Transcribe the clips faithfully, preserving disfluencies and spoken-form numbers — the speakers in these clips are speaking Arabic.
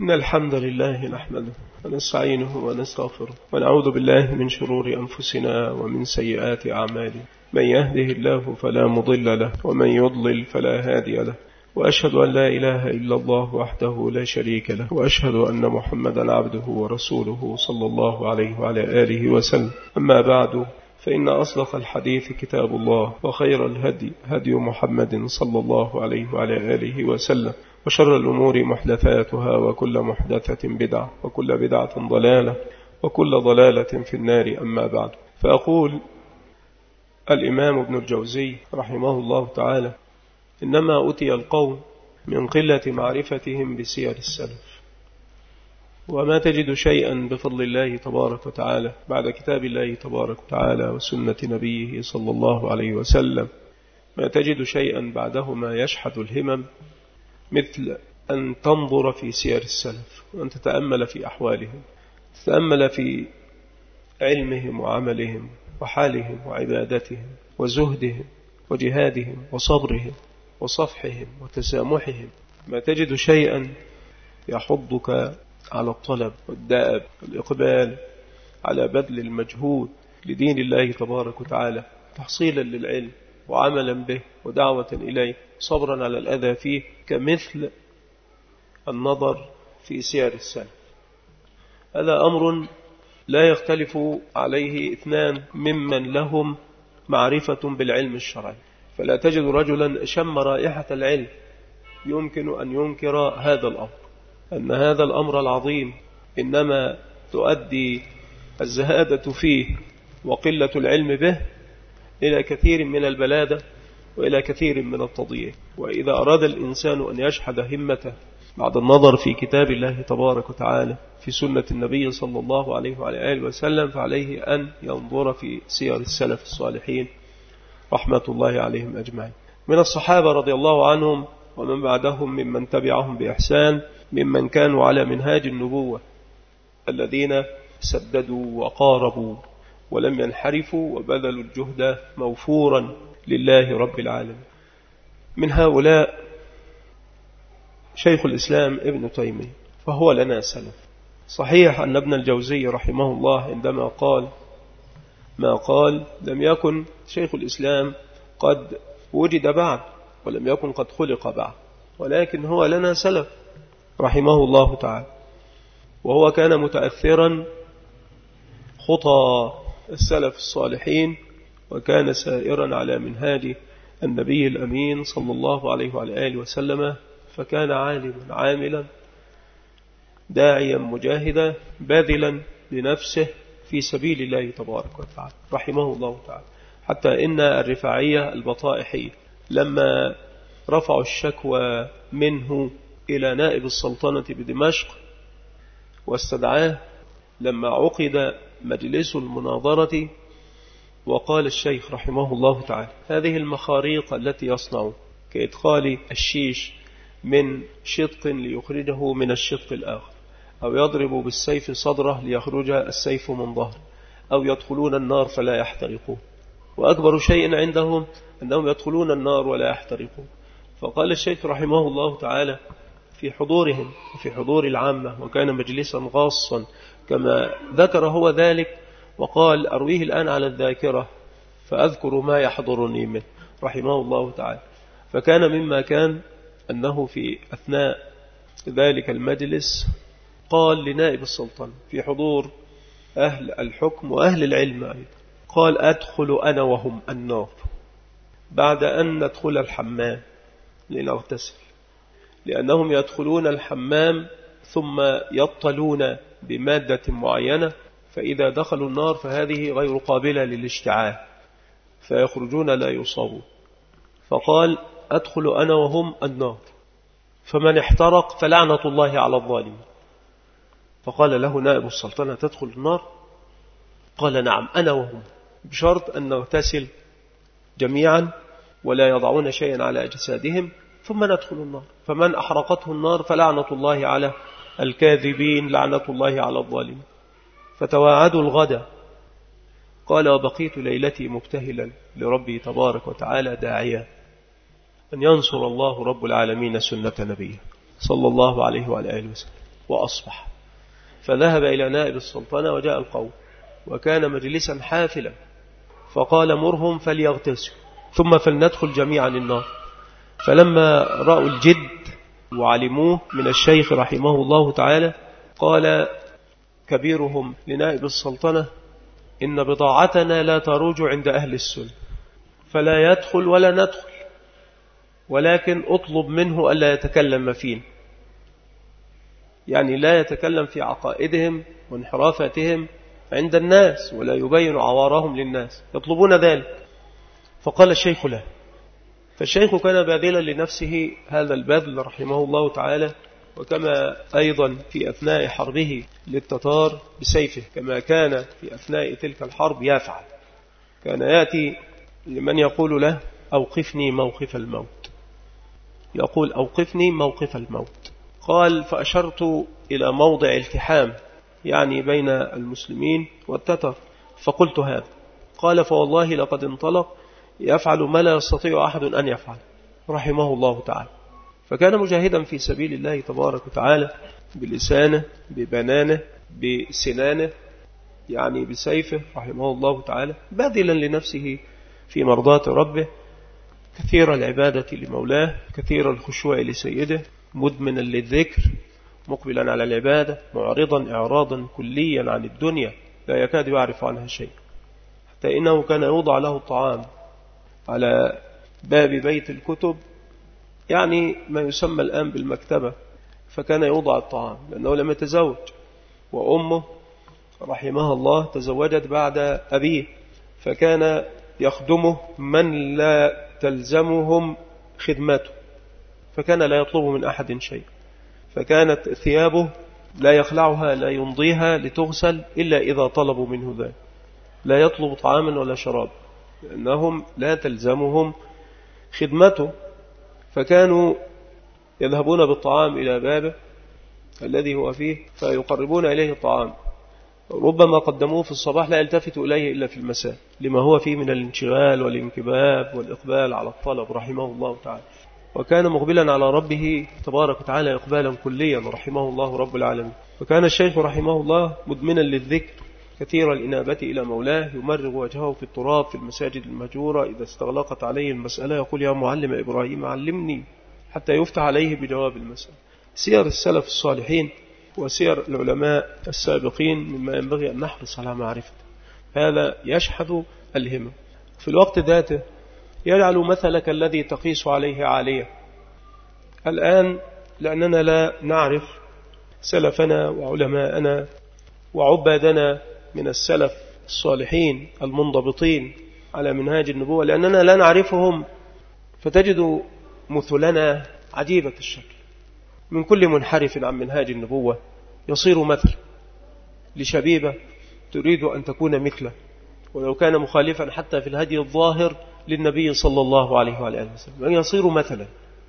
إن الحمد لله نحمده ونستعينه ونستغفره ونعوذ بالله من شرور أنفسنا ومن سيئات أعمالنا. من يهده الله فلا مضل له ومن يضلل فلا هادي له، وأشهد أن لا إله إلا الله وحده لا شريك له، وأشهد أن محمدا عبده ورسوله صلى الله عليه وعلى آله وسلم. أما بعد، فإن أصدق الحديث كتاب الله، وخير الهدي هدي محمد صلى الله عليه وعلى آله وسلم، وشر الأمور محدثاتها، وكل محدثة بدعة، وكل بدعة ضلالة، وكل ضلالة في النار. أما بعد، فأقول الإمام ابن الجوزي رحمه الله تعالى: إنما أتي القوم من قلة معرفتهم بسير السلف، وما تجد شيئا بفضل الله تبارك وتعالى بعد كتاب الله تبارك وتعالى وسنة نبيه صلى الله عليه وسلم، ما تجد شيئا بعدهما يشحذ الهمم مثل أن تنظر في سير السلف، وأن تتأمل في أحوالهم، تتأمل في علمهم وعملهم وحالهم وعبادتهم وزهدهم وجهادهم وصبرهم وصفحهم وتسامحهم. ما تجد شيئا يحضك على الطلب والدأب والإقبال على بذل المجهود لدين الله تبارك وتعالى، تحصيلا للعلم وعملا به ودعوة إليه، صبرا على الأذى فيه، كمثل النظر في سير السلف. هذا أمر لا يختلف عليه اثنان ممن لهم معرفة بالعلم الشرعي، فلا تجد رجلا شم رائحة العلم يمكن أن ينكر هذا الأمر، أن هذا الأمر العظيم إنما تؤدي الزهادة فيه وقلة العلم به إلى كثير من البلادة وإلى كثير من التضييع. وإذا أراد الإنسان أن يشحذ همته بعد النظر في كتاب الله تبارك وتعالى في سنة النبي صلى الله عليه وعلى آله وسلم، فعليه أن ينظر في سير السلف الصالحين رحمة الله عليهم أجمعين، من الصحابة رضي الله عنهم ومن بعدهم ممن تبعهم بإحسان، ممن كانوا على منهاج النبوة، الذين سددوا وقاربوا ولم ينحرفوا وبذلوا الجهد موفورا لله رب العالمين. من هؤلاء شيخ الإسلام ابن تيمية، فهو لنا سلف. صحيح أن ابن الجوزي رحمه الله عندما قال ما قال لم يكن شيخ الإسلام قد وجد بعد، ولم يكن قد خلق بعد، ولكن هو لنا سلف رحمه الله تعالى، وهو كان متأثرا خطى السلف الصالحين، وكان سائرا على منهاج النبي الأمين صلى الله عليه وعلى آله وسلم، فكان عالما عاملا داعيا مجاهدا باذلا لنفسه في سبيل الله تبارك وتعالى رحمه الله تعالى. حتى إن الرفاعية البطائحية لما رفعوا الشكوى منه إلى نائب السلطنة بدمشق واستدعاه لما عقد مجلس المناظرة، وقال الشيخ رحمه الله تعالى: هذه المخاريق التي يصنع كإدخال الشيش من شق ليخرجه من الشق الآخر، أو يضرب بالسيف صدره ليخرج السيف من ظهره، أو يدخلون النار فلا يحترقون، وأكبر شيء عندهم أنهم يدخلون النار ولا يحترقون. فقال الشيخ رحمه الله تعالى في حضورهم وفي حضور العامة، وكان مجلسا خاصا كما ذكر هو ذلك، وقال: أرويه الآن على الذاكرة فأذكر ما يحضرني منه رحمه الله تعالى. فكان مما كان أنه في أثناء ذلك المجلس قال لنائب السلطان في حضور أهل الحكم وأهل العلم أيضا، قال: أدخل أنا وهم النار بعد أن ندخل الحمام لنغتسل، لأنهم يدخلون الحمام ثم يطلون بمادة معينة، فإذا دخلوا النار فهذه غير قابلة للاشتعال فيخرجون لا يصابون. فقال: أدخل أنا وهم النار، فمن احترق فلعنة الله على الظالمين. فقال له نائب السلطنة: تدخل النار؟ قال: نعم أنا وهم، بشرط أن نغتسل جميعا ولا يضعون شيئا على أجسادهم ثم ندخل النار، فمن أحرقته النار فلعنة الله على الكاذبين، لعنة الله على الظالمين. فتواعدوا الغد. قال: وبقيت ليلتي مبتهلا لربي تبارك وتعالى داعيا أن ينصر الله رب العالمين سنة نبيه صلى الله عليه وعلى آله وسلم. وأصبح. فذهب إلى نائب السلطنة وجاء القوم، وكان مجلسا حافلا، فقال مرهم فليغتسلوا ثم فلندخل جميعا النار. فلما رأوا الجد وعلموه من الشيخ رحمه الله تعالى، قال كبيرهم لنائب السلطنة: إن بضاعتنا لا تروج عند أهل السنة، فلا يدخل ولا ندخل، ولكن أطلب منه ألا يتكلم فينا، يعني لا يتكلم في عقائدهم وانحرافاتهم عند الناس، ولا يبين عوارهم للناس، يطلبون ذلك. فقال الشيخ له. فالشيخ كان باذلا لنفسه هذا البذل رحمه الله تعالى، وكما أيضا في أثناء حربه للتتار بسيفه، كما كان في أثناء تلك الحرب يفعل. كان يأتي لمن يقول له: أوقفني موقف الموت، يقول: أوقفني موقف الموت. قال: فأشرت إلى موضع التحام، يعني بين المسلمين والتتر، فقلت هذا. قال: فوالله لقد انطلق يفعل ما لا يستطيع أحد أن يفعل، رحمه الله تعالى. فكان مجاهدا في سبيل الله تبارك وتعالى بلسانه، ببنانه، بسنانه، يعني بسيفه، رحمه الله تعالى، باذلا لنفسه في مرضاة ربه، كثير العبادة لمولاه، كثير الخشوع لسيده، مدمنا للذكر، مقبلا على العبادة، معرضا إعراضا كليا عن الدنيا، لا يكاد يعرف عنها شيء، حتى إنه كان يوضع له الطعام على باب بيت الكتب، يعني ما يسمى الآن بالمكتبة، فكان يوضع الطعام لأنه لم يتزوج، وأمه رحمها الله تزوجت بعد أبيه، فكان يخدمه من لا تلزمهم خدمته، فكان لا يطلب من أحد شيء، فكانت ثيابه لا يخلعها لا يمضيها لتغسل إلا إذا طلبوا منه ذلك، لا يطلب طعاما ولا شراب لأنهم لا تلزمهم خدمته. فكانوا يذهبون بالطعام إلى بابه الذي هو فيه، فيقربون إليه الطعام، ربما قدموه في الصباح لا يلتفتوا إليه إلا في المساء، لما هو فيه من الانشغال والانكباب والإقبال على الطلب، رحمه الله تعالى. وكان مقبلا على ربه تبارك وتعالى إقبالا كليا، رحمه الله رب العالمين. وكان الشيخ رحمه الله مدمنا للذكر، كثير الإنابة إلى مولاه، يمرغ وجهه في التراب في المساجد المهجورة، إذا استغلقت عليه المسألة يقول: يا معلم إبراهيم علمني، حتى يفتح عليه بجواب المسألة. سير السلف الصالحين وسير العلماء السابقين مما ينبغي أن نحرص على معرفته، هذا يشحذ الهمة. في الوقت ذاته يجعل مثلك الذي تقيس عليه عالية. الآن لأننا لا نعرف سلفنا وعلماءنا وعبادنا من السلف الصالحين المنضبطين على منهاج النبوة، لأننا لا نعرفهم، فتجد مثلنا عجيبة الشكل، من كل منحرف عن منهاج النبوة يصير مثل لشبيبة تريد أن تكون مثله، ولو كان مخالفا حتى في الهدي الظاهر للنبي صلى الله عليه وآله وسلم، أن يصير مثلا.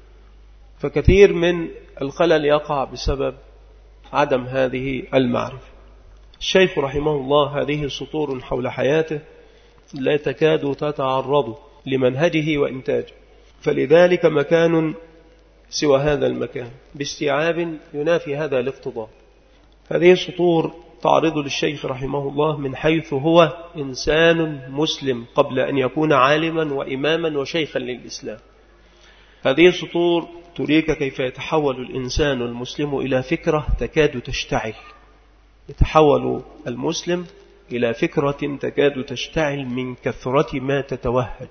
فكثير من الخلل يقع بسبب عدم هذه المعرفة. الشيخ رحمه الله هذه سطور حول حياته لا تكاد تتعرض لمنهجه وإنتاجه، فلذلك مكان سوى هذا المكان باستيعاب ينافي هذا الاقتضاء. هذه سطور تعرض للشيخ رحمه الله من حيث هو إنسان مسلم قبل أن يكون عالما وإماما وشيخا للإسلام. هذه سطور تريك كيف يتحول الإنسان المسلم إلى فكرة تكاد تشتعل، يتحول المسلم إلى فكرة تكاد تشتعل من كثرة ما تتوهج،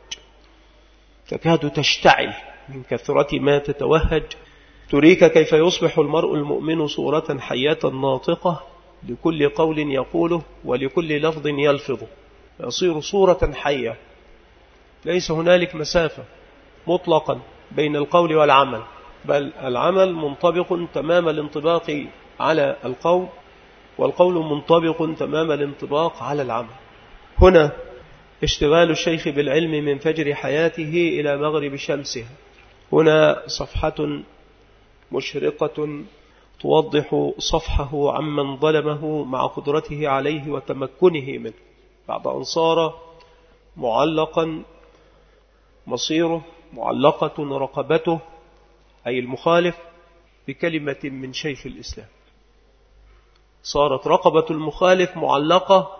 تكاد تشتعل من كثرة ما تتوهج. تريك كيف يصبح المرء المؤمن صورة حية ناطقة لكل قول يقوله ولكل لفظ يلفظه، يصير صورة حية، ليس هنالك مسافة مطلقا بين القول والعمل، بل العمل منطبق تمام الانطباق على القول، والقول منطبق تمام الانطباق على العمل. هنا اشتغال الشيخ بالعلم من فجر حياته إلى مغرب شمسها، هنا صفحة مشرقة توضح صفحه عمن ظلمه مع قدرته عليه وتمكنه منه، بعد أن صار معلقا مصيره، معلقة رقبته أي المخالف بكلمة من شيخ الإسلام. صارت رقبة المخالف معلقة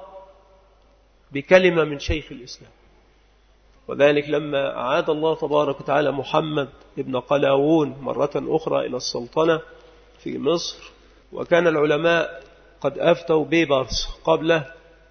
بكلمة من شيخ الإسلام. وذلك لما أعاد الله تبارك وتعالى محمد ابن قلاوون مرة أخرى إلى السلطنة في مصر، وكان العلماء قد أفتوا بيبرس قبله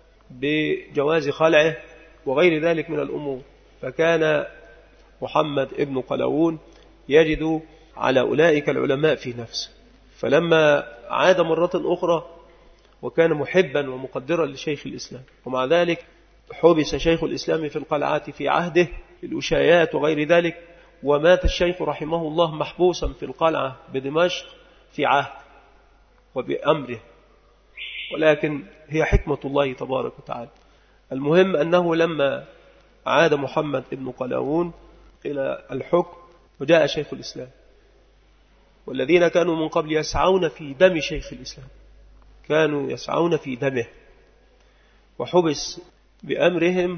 بجواز خلعه وغير ذلك من الأمور، فكان محمد ابن قلاوون يجد على أولئك العلماء في نفسه. فلما عاد مرة أخرى وكان محبا ومقدرا لشيخ الإسلام، ومع ذلك حبس شيخ الإسلام في القلعات في عهده الوشايات وغير ذلك، ومات الشيخ رحمه الله محبوسا في القلعة بدمشق في عهد وبأمره، ولكن هي حكمة الله تبارك وتعالى. المهم أنه لما عاد محمد ابن قلاوون إلى الحكم وجاء شيخ الإسلام، والذين كانوا من قبل يسعون في دم شيخ الإسلام، كانوا يسعون في دمه، وحبس بأمرهم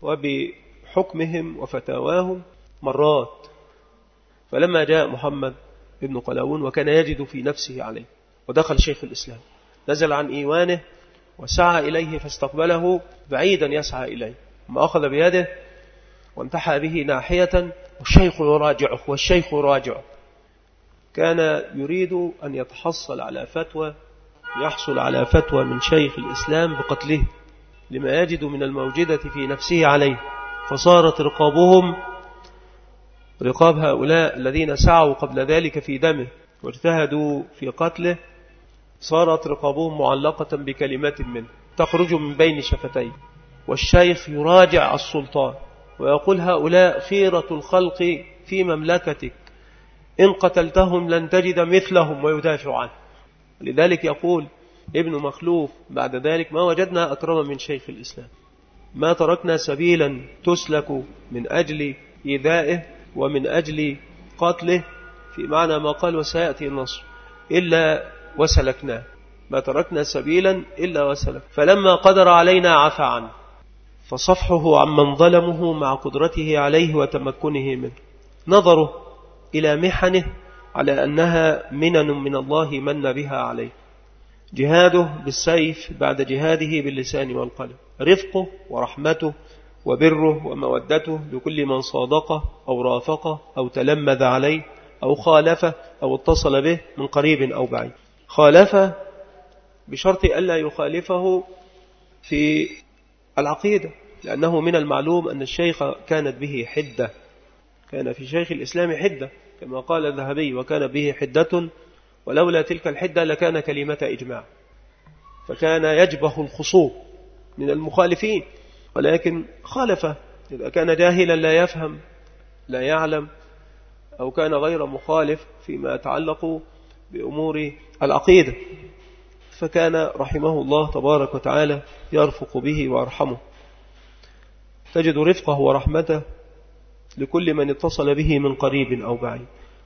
وبحكمهم وفتاواهم مرات. فلما جاء محمد ابن قلاوون وكان يجد في نفسه عليه ودخل شيخ الإسلام، نزل عن إيوانه وسعى إليه فاستقبله بعيدا يسعى إليه، ما أخذ بيده وانتحى به ناحية والشيخ يراجعه والشيخ يراجعه. كان يريد أن يتحصل على فتوى، يحصل على فتوى من شيخ الإسلام بقتله لما يجد من الموجدة في نفسه عليه. فصارت رقابهم رقاب هؤلاء الذين سعوا قبل ذلك في دمه واجتهدوا في قتله، صارت رقابهم معلقة بكلمات منه تخرج من بين شفتيه، والشيخ يراجع السلطان ويقول هؤلاء خيرة الخلق في مملكتك، إن قتلتهم لن تجد مثلهم، ويدافع عنه. لذلك يقول ابن مخلوف بعد ذلك ما وجدنا أكرم من شيخ الإسلام، ما تركنا سبيلا تسلك من أجل إيذائه ومن أجل قتله، في معنى ما قال وسيأتي النصر، إلا وسلكنا، ما تركنا سبيلا إلا وسلك. فلما قدر علينا عفى عنه، فصفحه عمن ظلمه مع قدرته عليه وتمكنه منه، نظره إلى محنه على أنها منن من الله من بها عليه، جهاده بالسيف بعد جهاده باللسان والقلم، رفقه ورحمته وبره ومودته لكل من صادقه أو رافقه أو تلمذ عليه أو خالفه أو اتصل به من قريب أو بعيد. خالفه بشرط ألا يخالفه في العقيدة، لأنه من المعلوم أن الشيخ كانت به حدة، كان في شيخ الإسلام حدة كما قال الذهبي، وكان به حدة ولولا تلك الحدة لكان كلمة إجماع، فكان يجبه الخصوم من المخالفين، ولكن خالفه إذا كان جاهلا لا يفهم لا يعلم، أو كان غير مخالف فيما يتعلق بأمور العقيدة، فكان رحمه الله تبارك وتعالى يرفق به ويرحمه. تجد رفقه ورحمته لكل من اتصل به من قريب أو بعيد.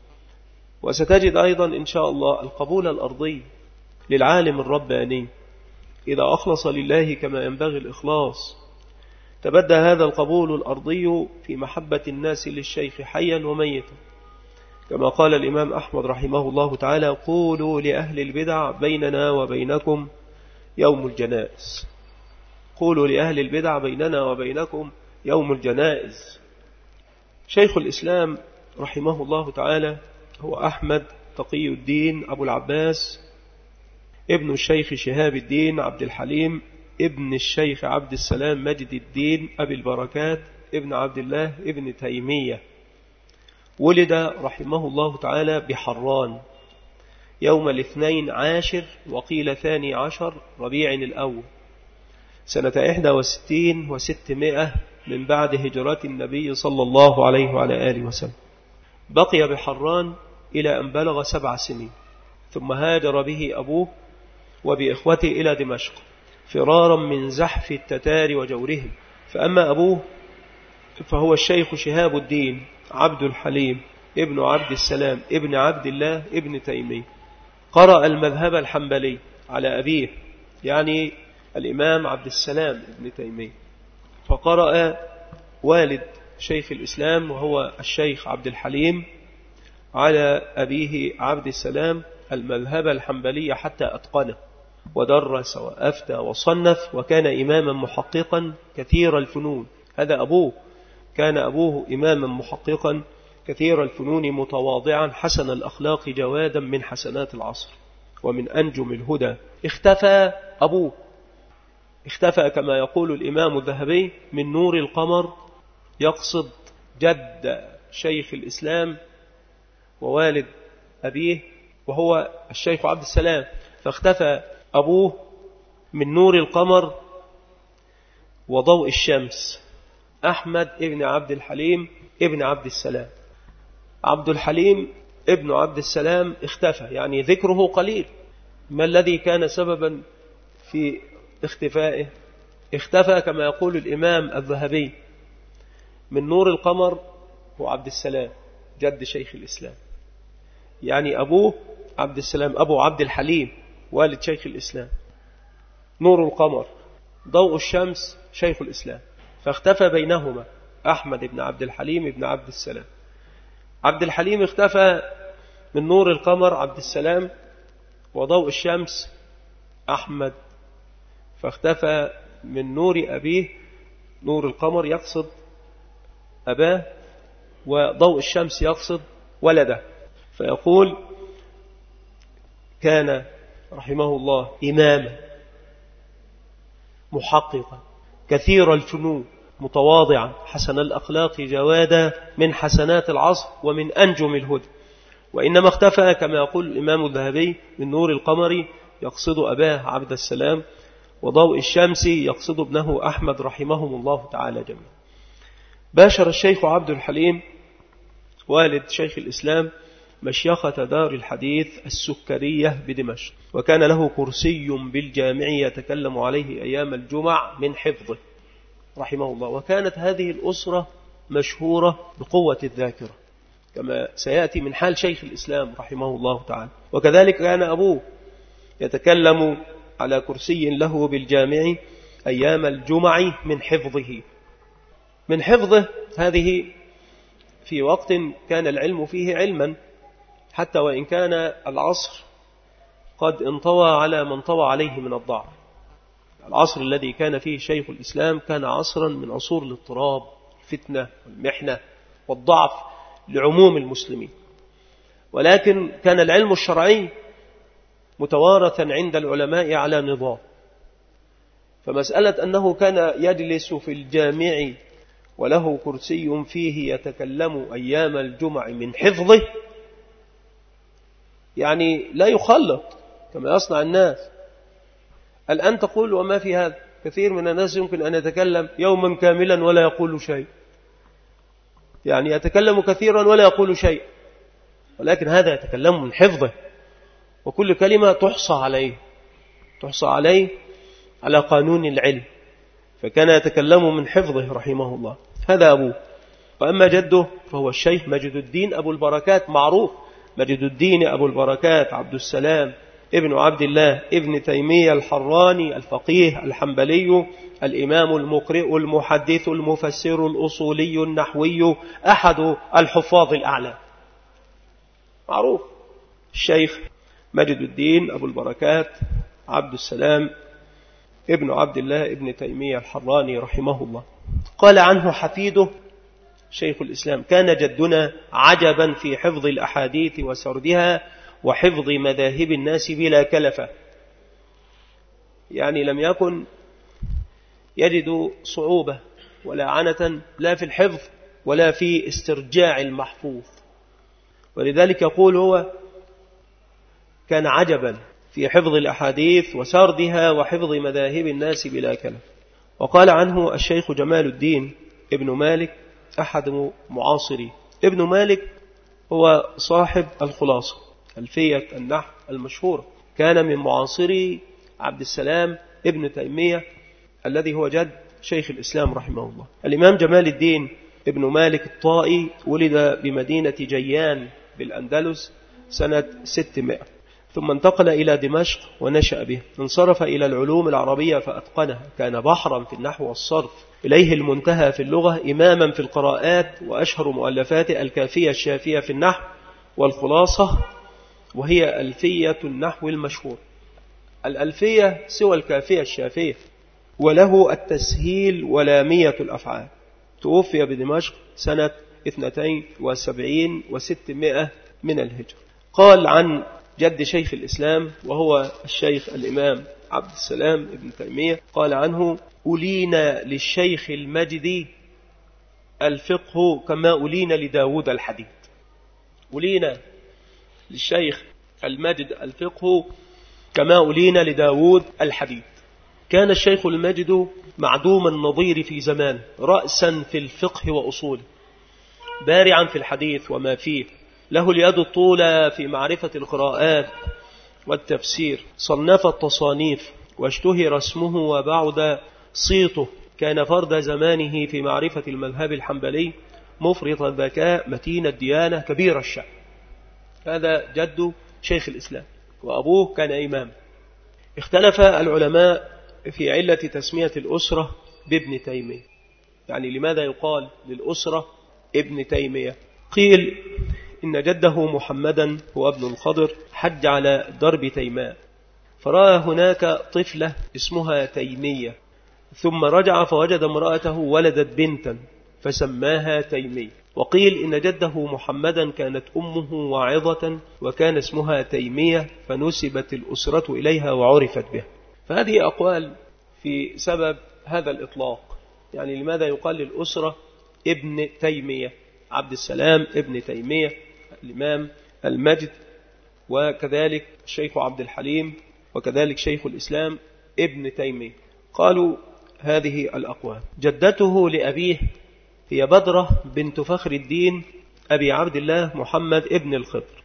وستجد أيضا إن شاء الله القبول الأرضي للعالم الرباني إذا أخلص لله كما ينبغي الإخلاص، تبدى هذا القبول الأرضي في محبة الناس للشيخ حيا وميتا، كما قال الإمام أحمد رحمه الله تعالى: قولوا لأهل البدع بيننا وبينكم يوم الجنائز، قولوا لأهل البدع بيننا وبينكم يوم الجنائز. شيخ الإسلام رحمه الله تعالى هو أحمد تقي الدين أبو العباس ابن الشيخ شهاب الدين عبد الحليم ابن الشيخ عبد السلام مجد الدين أبي البركات ابن عبد الله ابن تيمية. ولد رحمه الله تعالى بحران يوم الاثنين عاشر وقيل ثاني عشر ربيع الأول سنة إحدى وستين وستمائة من بعد هجرة النبي صلى الله عليه وعلى آله وسلم. بقي بحران إلى أن بلغ سبع سنين، ثم هاجر به أبوه وبإخوته إلى دمشق فرارا من زحف التتار وجورهم. فأما أبوه فهو الشيخ شهاب الدين عبد الحليم ابن عبد السلام ابن عبد الله ابن تيمية، قرأ المذهب الحنبلي على أبيه يعني الإمام عبد السلام ابن تيمية، فقرأ والد شيخ الإسلام وهو الشيخ عبد الحليم على أبيه عبد السلام المذهب الحنبلي حتى أتقنه، ودرس وأفتى وصنف، وكان إماما محققا كثير الفنون. هذا أبوه، كان أبوه إماما محققا كثير الفنون متواضعا حسن الأخلاق جوادا من حسنات العصر ومن أنجم الهدى. اختفى أبوه، اختفى كما يقول الإمام الذهبي من نور القمر، يقصد جد شيخ الإسلام ووالد أبيه وهو الشيخ عبد السلام. فاختفى أبوه من نور القمر وضوء الشمس، أحمد ابن عبد الحليم ابن عبد السلام. عبد الحليم ابن عبد السلام اختفى، يعني ذكره قليل. ما الذي كان سببا في اختفائه؟ اختفى كما يقول الإمام الذهبي من نور القمر هو عبد السلام جد شيخ الإسلام، يعني أبوه عبد السلام أبو عبد الحليم والد شيخ الإسلام، نور القمر ضوء الشمس شيخ الإسلام، فاختفى بينهما أحمد بن عبد الحليم بن عبد السلام. عبد الحليم اختفى من نور القمر عبد السلام، وضوء الشمس أحمد، فاختفى من نور أبيه نور القمر يقصد أباه، وضوء الشمس يقصد ولده. فيقول كان رحمه الله إماما محققا كثير الفنون متواضعا حسن الأخلاق جوادا من حسنات العصر ومن أنجم الهدى. وإنما اختفى كما يقول الإمام الذهبي من نور القمر يقصد أباه عبد السلام، وضوء الشمس يقصد ابنه أحمد رحمهم الله تعالى جميعا. باشر الشيخ عبد الحليم والد شيخ الإسلام مشيخة دار الحديث السكرية بدمشق، وكان له كرسي بالجامع يتكلم عليه أيام الجمع من حفظه رحمه الله. وكانت هذه الأسرة مشهورة بقوة الذاكرة كما سيأتي من حال شيخ الإسلام رحمه الله تعالى. وكذلك كان أبوه يتكلم على كرسي له بالجامع أيام الجمع من حفظه من حفظه هذه في وقت كان العلم فيه علما، حتى وإن كان العصر قد انطوى على من طوى عليه من الضعف. العصر الذي كان فيه شيخ الإسلام كان عصرا من عصور الاضطراب الفتنة والمحنة والضعف لعموم المسلمين، ولكن كان العلم الشرعي متوارثا عند العلماء على نظام. فمسألة أنه كان يجلس في الجامع وله كرسي فيه يتكلم أيام الجمع من حفظه، يعني لا يخلط كما يصنع الناس الآن. تقول وما في هذا، كثير من الناس يمكن أن يتكلم يوما كاملا ولا يقول شيء، يعني يتكلم كثيرا ولا يقول شيء، ولكن هذا يتكلم من حفظه، وكل كلمة تحصى عليه تحصى عليه على قانون العلم، فكان يتكلم من حفظه رحمه الله. هذا أبوه. وأما جده فهو الشيخ مجد الدين أبو البركات، معروف مجد الدين أبو البركات عبد السلام ابن عبد الله ابن تيمية الحراني الفقيه الحنبلي الإمام المقرئ المحدث المفسر الأصولي النحوي أحد الحفاظ الأعلى، معروف الشيخ مجد الدين أبو البركات عبد السلام ابن عبد الله ابن تيمية الحراني رحمه الله. قال عنه حفيده شيخ الإسلام: كان جدنا عجبا في حفظ الأحاديث وسردها وحفظ مذاهب الناس بلا كلفة، يعني لم يكن يجد صعوبة ولا عنة لا في الحفظ ولا في استرجاع المحفوظ، ولذلك يقول هو كان عجبا في حفظ الأحاديث وسردها وحفظ مذاهب الناس بلا كلفة. وقال عنه الشيخ جمال الدين ابن مالك أحد معاصري. ابن مالك هو صاحب الخلاصة ألفية النحو المشهورة، كان من معاصري عبد السلام ابن تيمية الذي هو جد شيخ الإسلام رحمه الله. الإمام جمال الدين ابن مالك الطائي ولد بمدينة جيان بالأندلس سنة ستمائة، ثم انتقل إلى دمشق ونشأ به. انصرف إلى العلوم العربية فأتقنها، كان بحرا في النحو والصرف، إليه المنتهى في اللغة، إماما في القراءات، وأشهر مؤلفاته الكافية الشافية في النحو والخلاصة، وهي ألفية النحو المشهور. الألفية سوى الكافية الشافية، وله التسهيل ولامية الأفعال. توفي بدمشق سنة اثنتين وسبعين وستمائة من الهجرة. قال عن جد شيخ الإسلام وهو الشيخ الإمام عبد السلام ابن تيمية، قال عنه: أولينا للشيخ المجدي الفقه كما أولينا لداود الحديد. أولينا للشيخ المجد الفقه كما أولينا لداود الحديد. كان الشيخ المجد معدوم النظير في زمان، رأسا في الفقه وأصوله، بارعا في الحديث وما فيه، له اليد الطولى في معرفة القراءات والتفسير، صنف التصانيف واشتهر اسمه وبعد صيته، كان فرد زمانه في معرفة المذهب الحنبلي، مفرط الذكاء، متين الديانة، كبير الشأن. هذا جد شيخ الإسلام، وأبوه كان إمام. اختلف العلماء في علة تسمية الأسرة بابن تيمية، يعني لماذا يقال للأسرة ابن تيمية؟ قيل إن جده محمدا هو ابن الخضر حج على درب تيماء، فرأى هناك طفلة اسمها تيمية، ثم رجع فوجد امرأته ولدت بنتا فسماها تيمية. وقيل إن جده محمدا كانت أمه واعظة وكان اسمها تيمية فنسبت الأسرة إليها وعرفت بها. فهذه أقوال في سبب هذا الإطلاق، يعني لماذا يقال للأسرة ابن تيمية؟ عبد السلام ابن تيمية الإمام المجد، وكذلك الشيخ عبد الحليم، وكذلك شيخ الإسلام ابن تيمية. قالوا هذه الأقوال. جدته لأبيه هي بدرة بنت فخر الدين أبي عبد الله محمد ابن الخضر،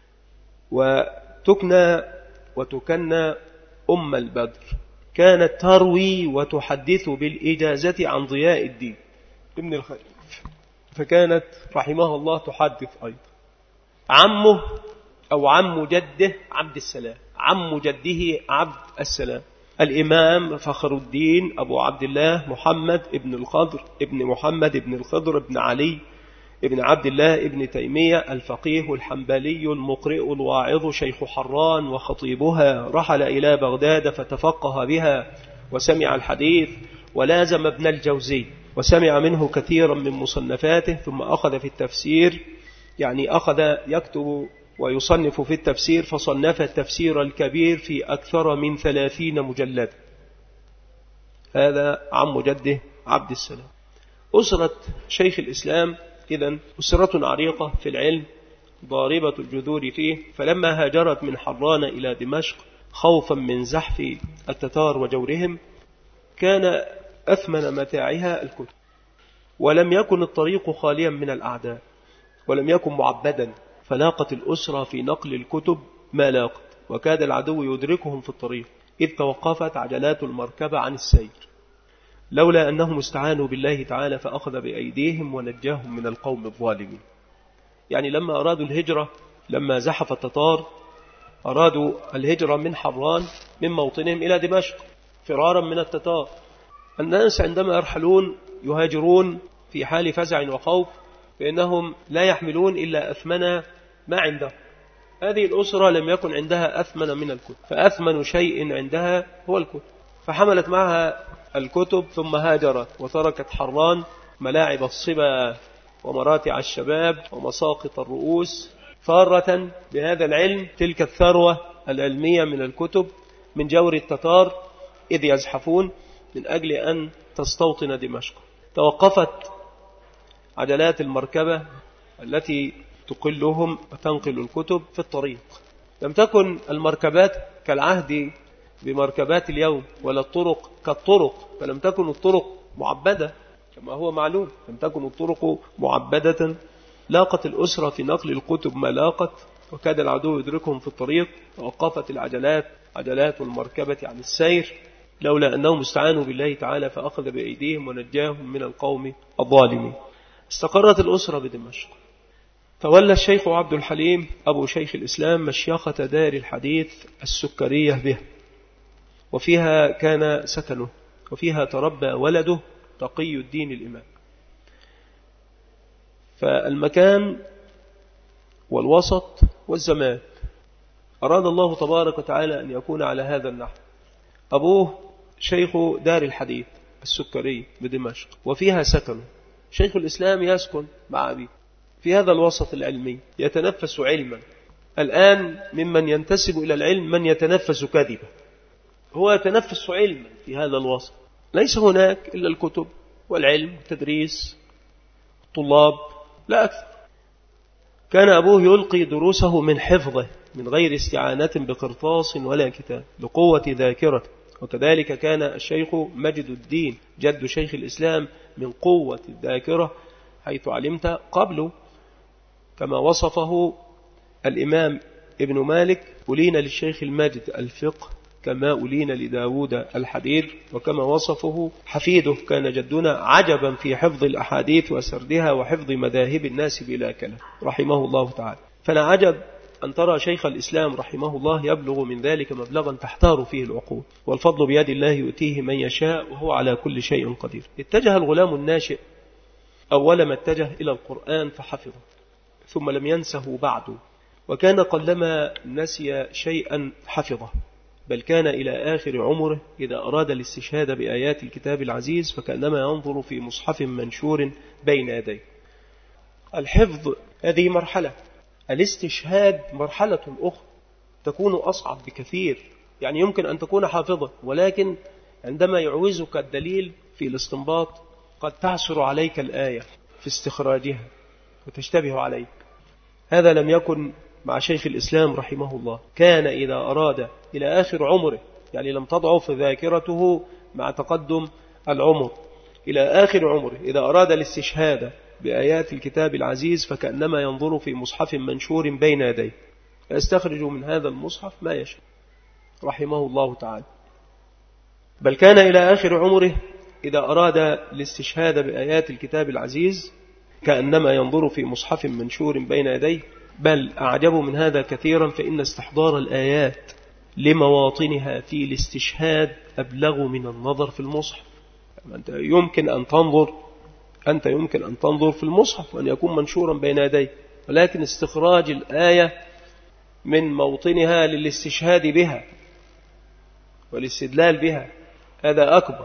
وتكنى وتكنى أم البدر، كانت تروي وتحدث بالإجازة عن ضياء الدين ابن الخليفة، فكانت رحمه الله تحدث أيضا. عمه أو عم جده عبد السلام، عم جده عبد السلام الإمام فخر الدين أبو عبد الله محمد ابن الخضر ابن محمد ابن الخضر ابن علي ابن عبد الله ابن تيمية الفقيه الحنبلي المقرئ الواعظ شيخ حران وخطيبها، رحل إلى بغداد فتفقه بها وسمع الحديث، ولازم ابن الجوزي وسمع منه كثيرا من مصنفاته، ثم أخذ في التفسير، يعني أخذ يكتب ويصنف في التفسير، فصنف التفسير الكبير في أكثر من ثلاثين مجلد. هذا عم جده عبد السلام. أسرة شيخ الإسلام إذن أسرة عريقة في العلم ضاربة الجذور فيه، فلما هاجرت من حران إلى دمشق خوفا من زحف التتار وجورهم، كان أثمن متاعها الكتب، ولم يكن الطريق خاليا من الأعداء، ولم يكن معبدا، فلاقت الأسرة في نقل الكتب ما لاقت، وكاد العدو يدركهم في الطريق إذ توقفت عجلات المركبة عن السير، لولا أنهم استعانوا بالله تعالى فأخذ بأيديهم ونجاهم من القوم الظالمين. يعني لما أرادوا الهجرة، لما زحف التتار أرادوا الهجرة من حران من موطنهم إلى دمشق فرارا من التتار. الناس عندما يرحلون يهاجرون في حال فزع وخوف، فإنهم لا يحملون إلا أثمن ما عندهم. هذه الأسرة لم يكن عندها أثمن من الكتب، فأثمن شيء عندها هو الكتب، فحملت معها الكتب ثم هاجرت وتركت حران ملاعب الصبا ومراتع الشباب ومساقط الرؤوس، فارة بهذا العلم تلك الثروة العلمية من الكتب من جور التتار إذ يزحفون من أجل أن تستوطن دمشق. توقفت عجلات المركبة التي تقلهم وتنقل الكتب في الطريق. لم تكن المركبات كالعهد بمركبات اليوم، ولا الطرق كالطرق، فلم تكن الطرق معبدة كما هو معلوم، لم تكن الطرق معبدة. لاقت الأسرة في نقل الكتب ما لاقت، وكاد العدو يدركهم في الطريق، ووقفت العجلات عجلات المركبة عن السير، لولا أنهم استعانوا بالله تعالى فأخذ بأيديهم ونجاهم من القوم الظالمين. استقرت الأسرة بدمشق. تولى الشيخ عبد الحليم أبو شيخ الإسلام مشيخة دار الحديث السكرية به، وفيها كان سكنه، وفيها تربى ولده تقي الدين الإمام. فالمكان والوسط والزمان أراد الله تبارك وتعالى أن يكون على هذا النحو، أبوه شيخ دار الحديث السكري بدمشق وفيها سكن. شيخ الإسلام يسكن مع أبيه في هذا الوسط العلمي يتنفس علما. الآن ممن ينتسب إلى العلم من يتنفس كذبا، هو يتنفس علما في هذا الوسط، ليس هناك إلا الكتب والعلم والتدريس الطلاب لا أكثر. كان أبوه يلقي دروسه من حفظه من غير استعانة بقرطاس ولا كتاب لقوة ذاكرته. وكذلك كان الشيخ مجد الدين جد شيخ الإسلام من قوة الذاكرة، حيث علمت قبله كما وصفه الإمام ابن مالك: ألين للشيخ المجد الفقه كما ألين لداود الحديث. وكما وصفه حفيده: كان جدنا عجبا في حفظ الأحاديث وسردها وحفظ مذاهب الناس بلا كلام، رحمه الله تعالى. فلا عجب أن ترى شيخ الإسلام رحمه الله يبلغ من ذلك مبلغا تحتار فيه العقول، والفضل بيد الله يؤتيه من يشاء وهو على كل شيء قدير. اتجه الغلام الناشئ أول ما اتجه إلى القرآن فحفظه، ثم لم ينسه بعد، وكان قلما نسي شيئا حفظه، بل كان إلى آخر عمره إذا أراد الاستشهاد بآيات الكتاب العزيز فكأنما ينظر في مصحف منشور بين يديه. الحفظ هذه مرحلة، الاستشهاد مرحلة أخرى تكون أصعب بكثير. يعني يمكن أن تكون حافظة، ولكن عندما يعوزك الدليل في الاستنباط قد تعسر عليك الآية في استخراجها وتشتبه عليك. هذا لم يكن مع شيخ الإسلام رحمه الله. كان إذا أراد إلى آخر عمره، يعني لم تضعف ذاكرته مع تقدم العمر، إلى آخر عمره إذا أراد الاستشهاد بآيات الكتاب العزيز فكأنما ينظر في مصحف منشور بين يديه، يستخرج من هذا المصحف ما يشاء رحمه الله تعالى. بل كان إلى آخر عمره إذا أراد الاستشهاد بآيات الكتاب العزيز كأنما ينظر في مصحف منشور بين يديه. بل أعجب من هذا كثيرا، فإن استحضار الآيات لمواطنها في الاستشهاد أبلغ من النظر في المصحف. أنت يمكن أن تنظر أنت يمكن أن تنظر في المصحف وأن يكون منشورا بين يديك، ولكن استخراج الآية من موطنها للاستشهاد بها والاستدلال بها هذا أكبر.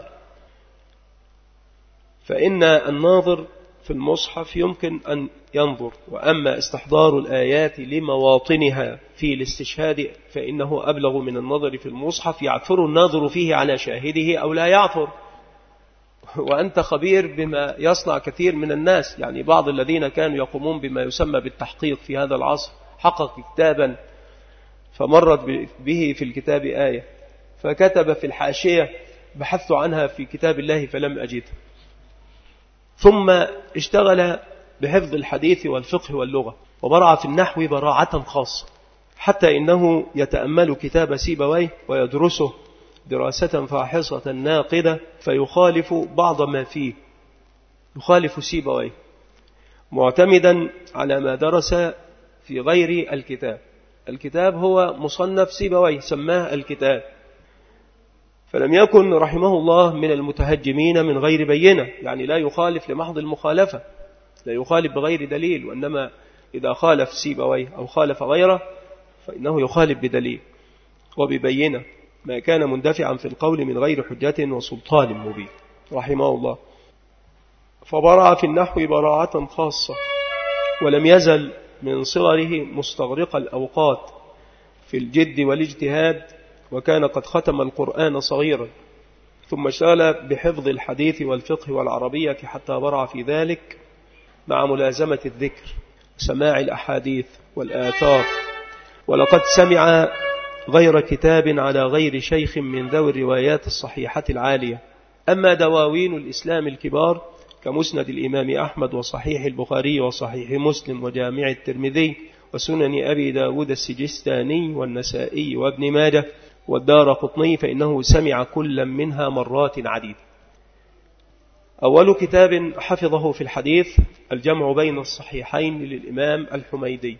فإن الناظر في المصحف يمكن أن ينظر، وأما استحضار الآيات لمواطنها في الاستشهاد فإنه أبلغ من النظر في المصحف، يعثر الناظر فيه على شاهده أو لا يعثر. وأنت خبير بما يصنع كثير من الناس. يعني بعض الذين كانوا يقومون بما يسمى بالتحقيق في هذا العصر حقق كتابا فمرت به في الكتاب آية، فكتب في الحاشية: بحثت عنها في كتاب الله فلم أجدها. ثم اشتغل بحفظ الحديث والفقه واللغة، وبرع في النحو براعة خاصة، حتى إنه يتأمل كتاب سيبويه ويدرسه دراسة فاحصة ناقدة، فيخالف بعض ما فيه، يخالف سيبويه معتمدا على ما درس في غير الكتاب. الكتاب هو مصنف سيبويه سماه الكتاب، فلم يكن رحمه الله من المتهجمين من غير بينة، يعني لا يخالف لمحض المخالفة، لا يخالف بغير دليل، وإنما إذا خالف سيبويه أو خالف غيره فإنه يخالف بدليل وببينة، ما كان مندفعا في القول من غير حجة وسلطان مبين رحمه الله. فبرع في النحو براعة خاصة، ولم يزل من صغره مستغرق الأوقات في الجد والاجتهاد، وكان قد ختم القرآن صغيرا، ثم اشتغل بحفظ الحديث والفقه والعربية حتى برع في ذلك مع ملازمة الذكر وسماع الأحاديث والآثار. ولقد سمع غير كتاب على غير شيخ من ذوي الروايات الصحيحة العالية. أما دواوين الإسلام الكبار كمسند الإمام أحمد وصحيح البخاري وصحيح مسلم وجامع الترمذي وسنن أبي داود السجستاني والنسائي وابن ماجه والدار قطني، فإنه سمع كل منها مرات عديدة. أول كتاب حفظه في الحديث الجمع بين الصحيحين للإمام الحميدي،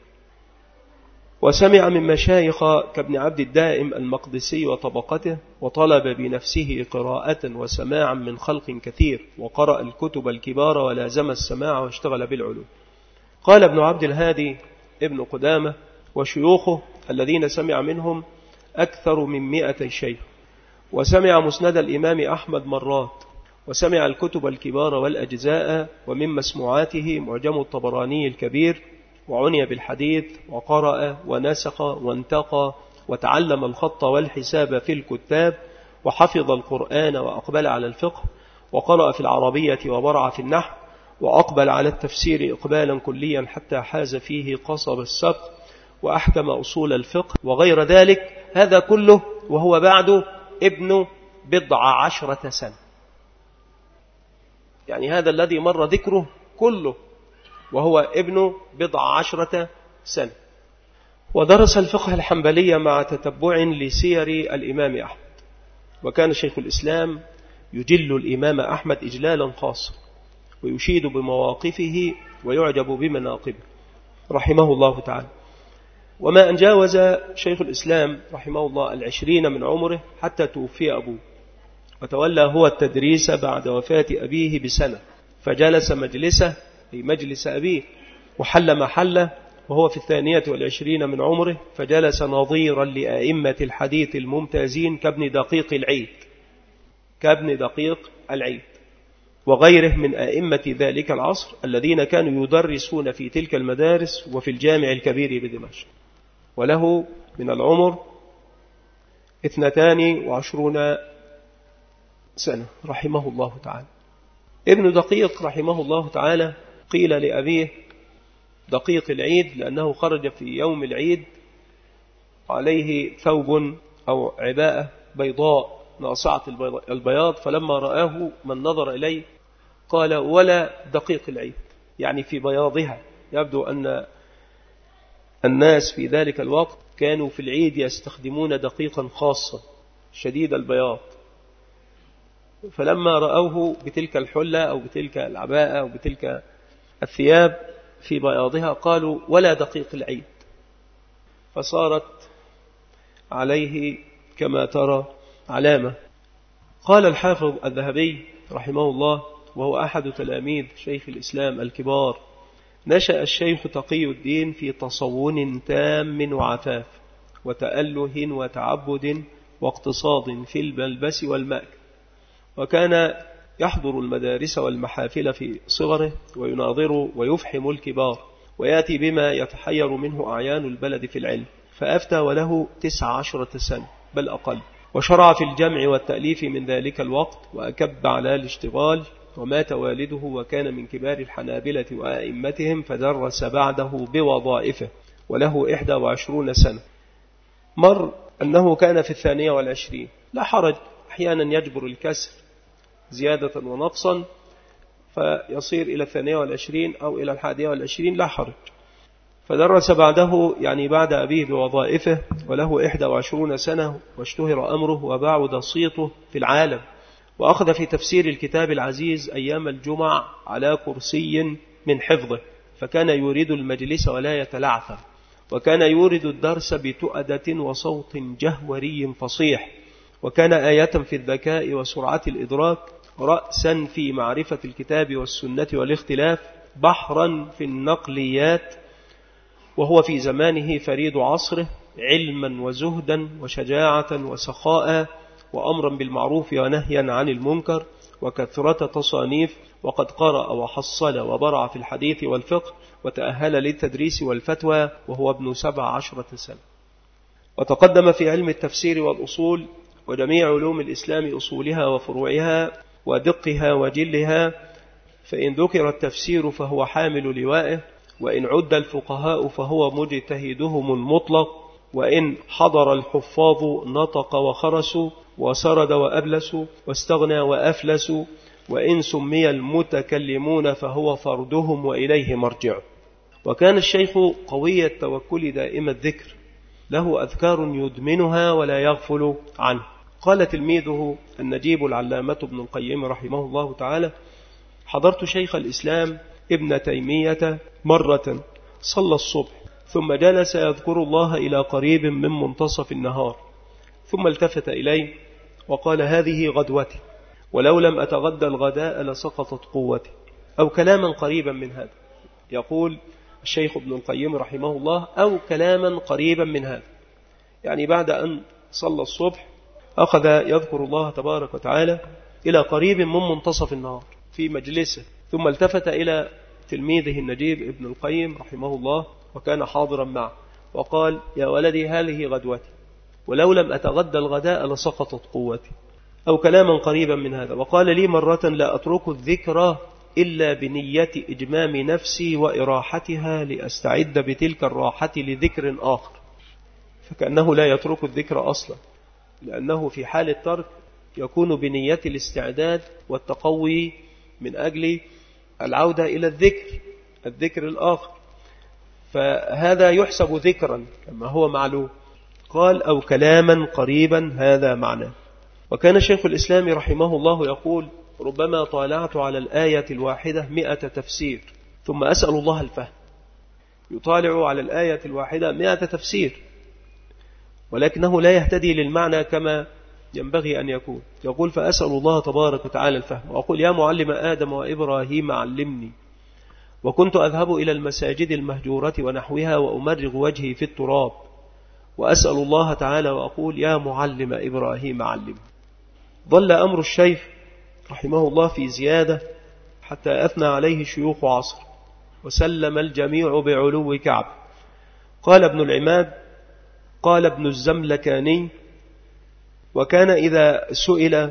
وسمع من مشايخ كابن عبد الدائم المقدسي وطبقته، وطلب بنفسه قراءة وسماعا من خلق كثير، وقرأ الكتب الكبار ولازم السماع واشتغل بالعلوم. قال ابن عبد الهادي ابن قدامة وشيوخه الذين سمع منهم أكثر من مئة شيخ، وسمع مسند الإمام أحمد مرات، وسمع الكتب الكبار والأجزاء، ومن مسموعاته معجم الطبراني الكبير، وعني بالحديث، وقرأ ونسخ وانتقى، وتعلم الخط والحساب في الكتاب، وحفظ القرآن وأقبل على الفقه، وقرأ في العربية وبرع في النحو، وأقبل على التفسير إقبالا كليا حتى حاز فيه قصب السبق، وأحكم أصول الفقه وغير ذلك. هذا كله وهو بعد ابن بضع عشرة سنة، يعني هذا الذي مر ذكره كله وهو ابن بضع عشرة سنة. ودرس الفقه الحنبلي مع تتبع لسير الإمام أحمد، وكان شيخ الإسلام يجل الإمام أحمد إجلالا خاصا، ويشيد بمواقفه ويعجب بمناقبه رحمه الله تعالى. وما أن جاوز شيخ الإسلام رحمه الله العشرين من عمره حتى توفي أبوه، وتولى هو التدريس بعد وفاة أبيه بسنة، فجلس مجلسه في مجلس أبيه، وحل محله وهو في الثانية والعشرين من عمره، فجلس نظيرا لأئمة الحديث الممتازين كابن دقيق العيد كابن دقيق العيد وغيره من أئمة ذلك العصر الذين كانوا يدرسون في تلك المدارس وفي الجامع الكبير بدمشق. وله من العمر اثنتان وعشرون سنة رحمه الله تعالى. ابن دقيق رحمه الله تعالى قيل لأبيه دقيق العيد لأنه خرج في يوم العيد عليه ثوب أو عباءة بيضاء ناصعة البياض، فلما رآه من نظر إليه قال ولا دقيق العيد، يعني في بياضها. يبدو أن الناس في ذلك الوقت كانوا في العيد يستخدمون دقيقا خاصا شديد البياض، فلما رأوه بتلك الحلة أو بتلك العباءة أو بتلك الثياب في بياضها قالوا ولا دقيق العيد، فصارت عليه كما ترى علامة. قال الحافظ الذهبي رحمه الله وهو أحد تلاميذ شيخ الإسلام الكبار: نشأ الشيخ تقي الدين في تصون تام وعفاف وتأله وتعبد واقتصاد في الملبس والمأكل، وكان يحضر المدارس والمحافل في صغره ويناظر ويفحم الكبار، ويأتي بما يتحير منه أعيان البلد في العلم، فأفتى وله تسع عشرة سنة بل أقل، وشرع في الجمع والتأليف من ذلك الوقت، وأكب على الاشتغال. ومات والده وكان من كبار الحنابلة وأئمتهم، فدرس بعده بوظائفه وله إحدى وعشرون سنة. مر أنه كان في الثانية والعشرين، لا حرج، أحيانا يجبر الكسر زيادة ونقصا فيصير إلى الثانية والعشرين أو إلى الحادية والعشرين، لا حرج. فدرس بعده يعني بعد أبيه بوظائفه وله إحدى وعشرون سنة، واشتهر أمره وبعد صيته في العالم، وأخذ في تفسير الكتاب العزيز أيام الجمع على كرسي من حفظه، فكان يريد المجلس ولا يتلعثم، وكان يورد الدرس بتؤدة وصوت جهوري فصيح، وكان آية في الذكاء وسرعة الإدراك، رأسا في معرفة الكتاب والسنة والاختلاف، بحرا في النقليات، وهو في زمانه فريد عصره، علما وزهدا وشجاعة وسخاء وأمرا بالمعروف ونهيا عن المنكر، وكثرة تصانيف، وقد قرأ وحصل وبرع في الحديث والفقه، وتأهل للتدريس والفتوى وهو ابن سبع عشرة سنة. وتقدم في علم التفسير والأصول وجميع علوم الإسلام أصولها وفروعها ودقها وجلها، فإن ذكر التفسير فهو حامل لوائه، وإن عد الفقهاء فهو مجتهدهم المطلق، وإن حضر الحفاظ نطق وخرسوا وسرد وأبلسوا واستغنى وأفلسوا، وإن سمي المتكلمون فهو فردهم وإليه مرجع. وكان الشيخ قوي التوكل دائم الذكر، له أذكار يدمنها ولا يغفل عنه. قال تلميذه النجيب العلامة ابن القيم رحمه الله تعالى: حضرت شيخ الإسلام ابن تيمية مرة صلى الصبح، ثم جلس يذكر الله إلى قريب من منتصف النهار، ثم التفت إلي وقال: هذه غدوتي، ولو لم أتغدى الغداء لسقطت قوتي، أو كلاما قريبا من هذا. يقول الشيخ ابن القيم رحمه الله: أو كلاما قريبا من هذا، يعني بعد أن صلى الصبح أخذ يذكر الله تبارك وتعالى إلى قريب من منتصف النهار في مجلسه، ثم التفت إلى تلميذه النجيب ابن القيم رحمه الله وكان حاضرا معه وقال: يا ولدي هذه غدوتي، ولو لم أتغدى الغداء لسقطت قوتي، أو كلاما قريبا من هذا. وقال لي مرة: لا أترك الذكرى إلا بنية إجمام نفسي وإراحتها لأستعد بتلك الراحة لذكر آخر. فكأنه لا يترك الذكر أصلا، لأنه في حال الترك يكون بنية الاستعداد والتقوي من أجل العودة إلى الذكر الذكر الآخر، فهذا يحسب ذكرا كما هو معلوم. قال: أو كلاما قريبا، هذا معناه. وكان شيخ الإسلام رحمه الله يقول: ربما طالعت على الآية الواحدة مئة تفسير ثم أسأل الله الفهم. يطالع على الآية الواحدة مئة تفسير ولكنه لا يهتدي للمعنى كما ينبغي أن يكون. يقول: فأسأل الله تبارك وتعالى الفهم، وأقول: يا معلم آدم وإبراهيم علمني. وكنت أذهب إلى المساجد المهجورة ونحوها وأمرغ وجهي في التراب وأسأل الله تعالى وأقول: يا معلم إبراهيم علمني. ظل أمر الشيخ رحمه الله في زيادة حتى أثنى عليه شيوخ عصر وسلم الجميع بعلو كعب. قال ابن العماد: قال ابن الزملكاني: وكان إذا سئل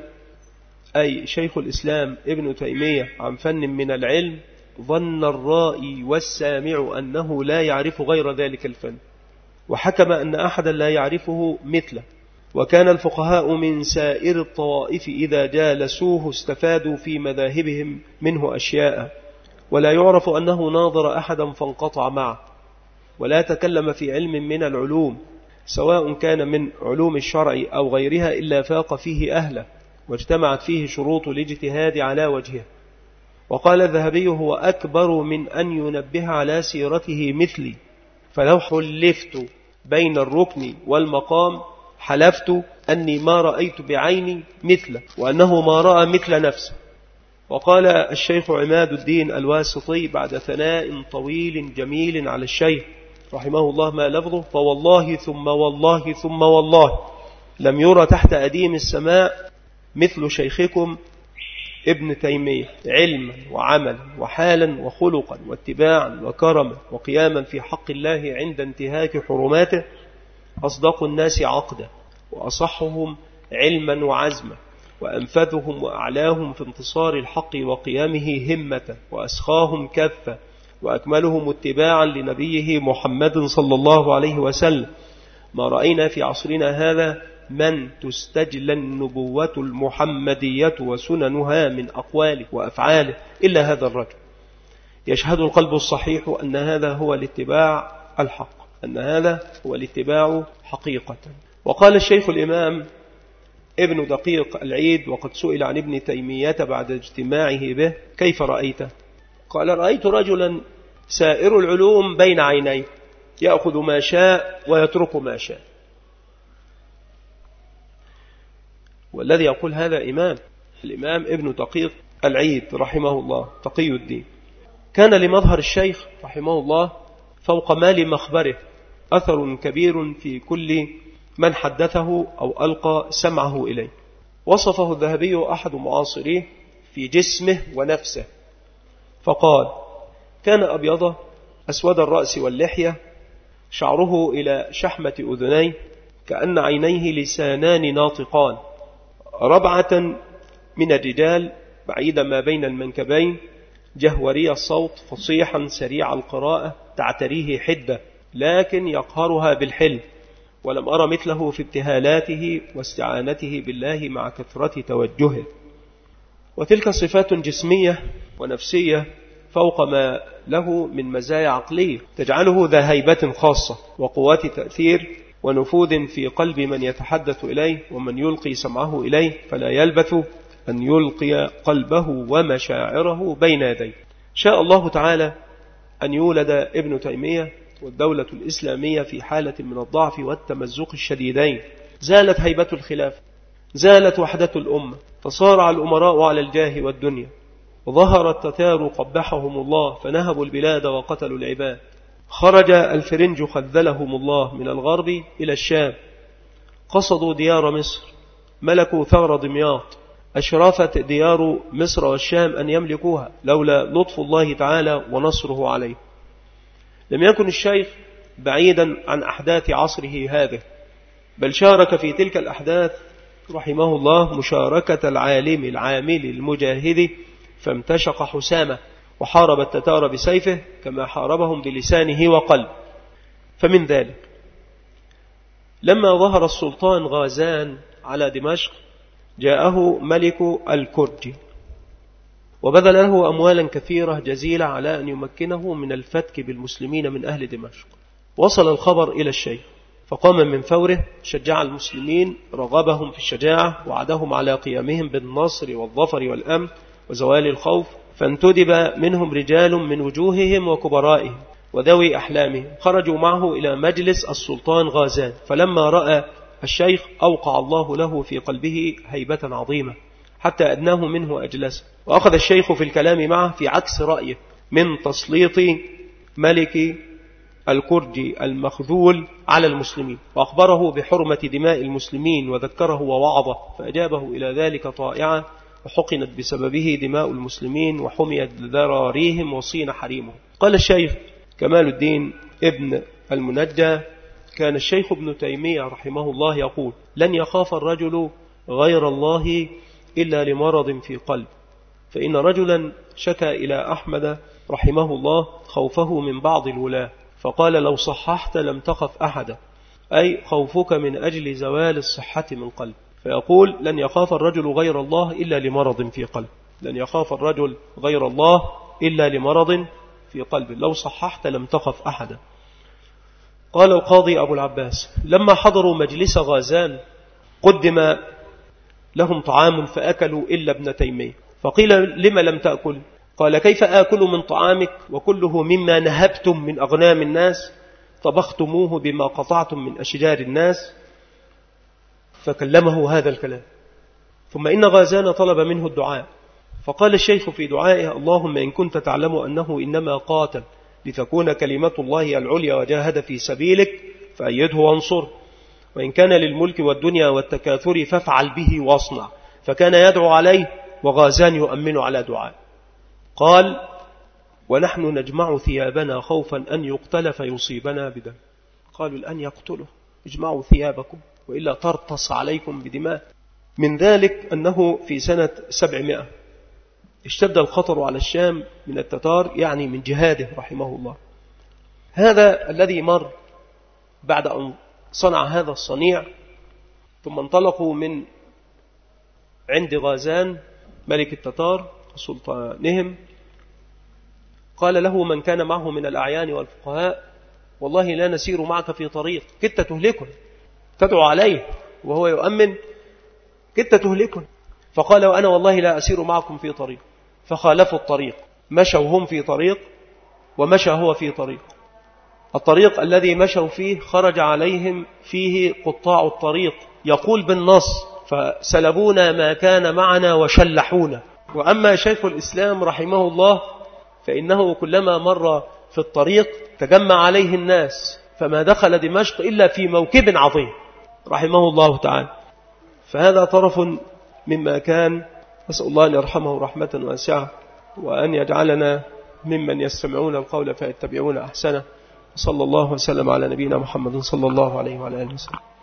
أي شيخ الإسلام ابن تيمية عن فن من العلم ظن الرائي والسامع أنه لا يعرف غير ذلك الفن، وحكم أن أحدا لا يعرفه مثله. وكان الفقهاء من سائر الطوائف إذا جالسوه استفادوا في مذاهبهم منه أشياء، ولا يعرف أنه ناظر أحدا فانقطع معه، ولا تكلم في علم من العلوم سواء كان من علوم الشرع أو غيرها إلا فاق فيه أهله واجتمعت فيه شروط الاجتهاد على وجهه. وقال الذهبي: هو أكبر من أن ينبه على سيرته مثلي، فلو حلفت بين الركن والمقام حلفت أني ما رأيت بعيني مثله وأنه ما رأى مثل نفسه. وقال الشيخ عماد الدين الواسطي بعد ثناء طويل جميل على الشيخ رحمه الله ما لفظه: فوالله ثم والله ثم والله لم يرى تحت أديم السماء مثل شيخكم ابن تيمية علما وعملا وحالا وخلقا واتباعا وكرما وقياما في حق الله عند انتهاك حرماته، أصدق الناس عقدا وأصحهم علما وعزما وأنفذهم وأعلاهم في انتصار الحق وقيامه همة وأسخاهم كفة وأكملهم اتباعا لنبيه محمد صلى الله عليه وسلم. ما رأينا في عصرنا هذا من تستجلى النبوة المحمدية وسننها من أقواله وأفعاله إلا هذا الرجل. يشهد القلب الصحيح أن هذا هو الاتباع الحق، أن هذا هو الاتباع حقيقة. وقال الشيخ الإمام ابن دقيق العيد وقد سئل عن ابن تيمية بعد اجتماعه به: كيف رأيته؟ قال: رأيت رجلا سائر العلوم بين عينيه يأخذ ما شاء ويترك ما شاء. والذي يقول هذا إمام الإمام ابن دقيق العيد رحمه الله تقي الدين. كان لمظهر الشيخ رحمه الله فوق مال مخبره أثر كبير في كل من حدثه أو ألقى سمعه إليه. وصفه الذهبي أحد معاصريه في جسمه ونفسه فقال: كان أبيض أسود الرأس واللحية، شعره إلى شحمة أذنيه، كأن عينيه لسانان ناطقان، ربعة من الرجال بعيد ما بين المنكبين، جهوري الصوت، فصيحا سريع القراءة، تعتريه حدة لكن يقهرها بالحلم، ولم أرى مثله في ابتهالاته واستعانته بالله مع كثرة توجهه. وتلك صفات جسمية ونفسية فوق ما له من مزايا عقلية تجعله ذا هيبة خاصة وقوات تأثير ونفوذ في قلب من يتحدث إليه ومن يلقي سمعه إليه، فلا يلبث أن يلقي قلبه ومشاعره بين يديه. شاء الله تعالى أن يولد ابن تيمية والدولة الإسلامية في حالة من الضعف والتمزق الشديدين، زالت هيبة الخلاف، زالت وحدة الأمة، تصارع الأمراء على الجاه والدنيا، وظهر التتار قبحهم الله فنهبوا البلاد وقتلوا العباد، خرج الفرنج خذلهم الله من الغرب إلى الشام، قصدوا ديار مصر ملكوا ثغر دمياط، أشرفت ديار مصر والشام أن يملكوها لولا لطف الله تعالى ونصره عليه. لم يكن الشيخ بعيدا عن أحداث عصره هذا، بل شارك في تلك الأحداث رحمه الله مشاركة العالم العامل المجاهد، فامتشق حسامة وحارب التتار بسيفه كما حاربهم بلسانه وقلب. فمن ذلك لما ظهر السلطان غازان على دمشق جاءه ملك الكرج وبذل له أموالا كثيرة جزيلة على أن يمكنه من الفتك بالمسلمين من أهل دمشق. وصل الخبر إلى الشيخ فقام من فوره، شجع المسلمين، رغبهم في الشجاعة، وعدهم على قيامهم بالنصر والظفر والأمن وزوال الخوف، فانتدب منهم رجال من وجوههم وكبرائهم وذوي أحلامهم، خرجوا معه إلى مجلس السلطان غازان. فلما رأى الشيخ أوقع الله له في قلبه هيبة عظيمة حتى أدناه منه أجلسه، وأخذ الشيخ في الكلام معه في عكس رأيه من تسليط ملك الكرج المخذول على المسلمين، وأخبره بحرمة دماء المسلمين وذكره ووعظه، فأجابه إلى ذلك طائعا، وحقنت بسببه دماء المسلمين وحميت ذراريهم وصين حريمهم. قال الشيخ كمال الدين ابن المنجى: كان الشيخ ابن تيمية رحمه الله يقول: لن يخاف الرجل غير الله إلا لمرض في قلب، فإن رجلا شكى إلى أحمد رحمه الله خوفه من بعض الولاة، فقال: لو صححت لم تخف أحدا، أي خوفك من أجل زوال الصحة من قلب. فيقول: لن يخاف الرجل غير الله إلا لمرض في قلب، لن يخاف الرجل غير الله إلا لمرض في قلب، لو صححت لم تخف أحدا. قال القاضي أبو العباس: لما حضروا مجلس غازان قدم لهم طعام فأكلوا إلا ابن تيمية، فقيل: لما لم تأكل؟ قال: كيف آكل من طعامك وكله مما نهبتم من أغنام الناس، طبختموه بما قطعتم من أشجار الناس. فكلمه هذا الكلام. ثم إن غازان طلب منه الدعاء، فقال الشيخ في دعائه: اللهم إن كنت تعلم أنه إنما قاتل لتكون كلمة الله العليا وجاهد في سبيلك فأيده وانصره، وإن كان للملك والدنيا والتكاثر فافعل به واصنع. فكان يدعو عليه وغازان يؤمن على دعاء. قال: ونحن نجمع ثيابنا خوفا أن يقتل فيصيبنا بدم. قالوا: الآن يقتله، اجمعوا ثيابكم وإلا ترتص عليكم بدماء. من ذلك أنه في سنة سبعمائة اشتد الخطر على الشام من التتار، يعني من جهاده رحمه الله. هذا الذي مر بعد أن صنع هذا الصنيع، ثم انطلقوا من عند غازان ملك التتار سلطانهم. قال له من كان معه من الأعيان والفقهاء: والله لا نسير معك في طريق، كدت تهلكنا، تدعو عليه وهو يؤمن، كدت تهلكنا. فقال: وأنا والله لا أسير معكم في طريق. فخالفوا الطريق، مشوا هم في طريق ومشى هو في طريق. الطريق الذي مشوا فيه خرج عليهم فيه قطاع الطريق، يقول بالنص: فسلبونا ما كان معنا وشلحونا. وأما شيخ الإسلام رحمه الله فإنه كلما مر في الطريق تجمع عليه الناس، فما دخل دمشق إلا في موكب عظيم رحمه الله تعالى. فهذا طرف مما كان. أسأل الله أن يرحمه رحمة واسعة، وأن يجعلنا ممن يستمعون القول فيتبعون أحسنه. صلى الله وسلم على نبينا محمد صلى الله عليه وعلى آله وسلم.